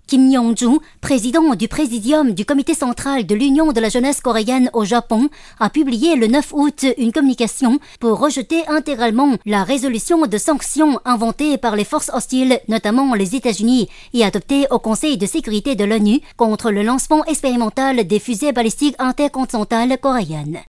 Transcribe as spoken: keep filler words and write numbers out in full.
Kim Yong-ju, président du Présidium du Comité central de l'Union de la jeunesse coréenne au Japon, a publié le neuf août une communication pour rejeter intégralement la résolution de sanctions inventée par les forces hostiles, notamment les États-Unis, et adoptée au Conseil de sécurité de l'ONU contre le lancement expérimental des fusées balistiques intercontinentales coréennes.